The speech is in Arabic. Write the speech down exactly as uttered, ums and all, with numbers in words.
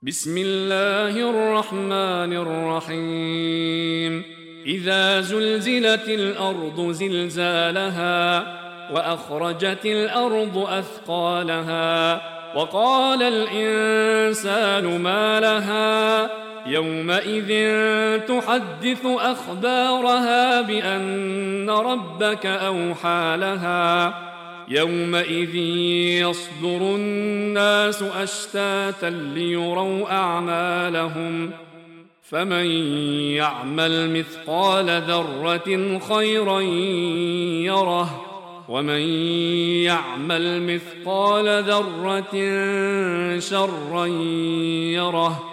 بسم الله الرحمن الرحيم إذا زلزلت الأرض زلزالها وأخرجت الأرض أثقالها وقال الإنسان ما لها يومئذ تحدث أخبارها بأن ربك أوحى لها يومئذ يصدر الناس أشتاتا ليروا أعمالهم فمن يعمل مثقال ذرة خيرا يره ومن يعمل مثقال ذرة شرا يره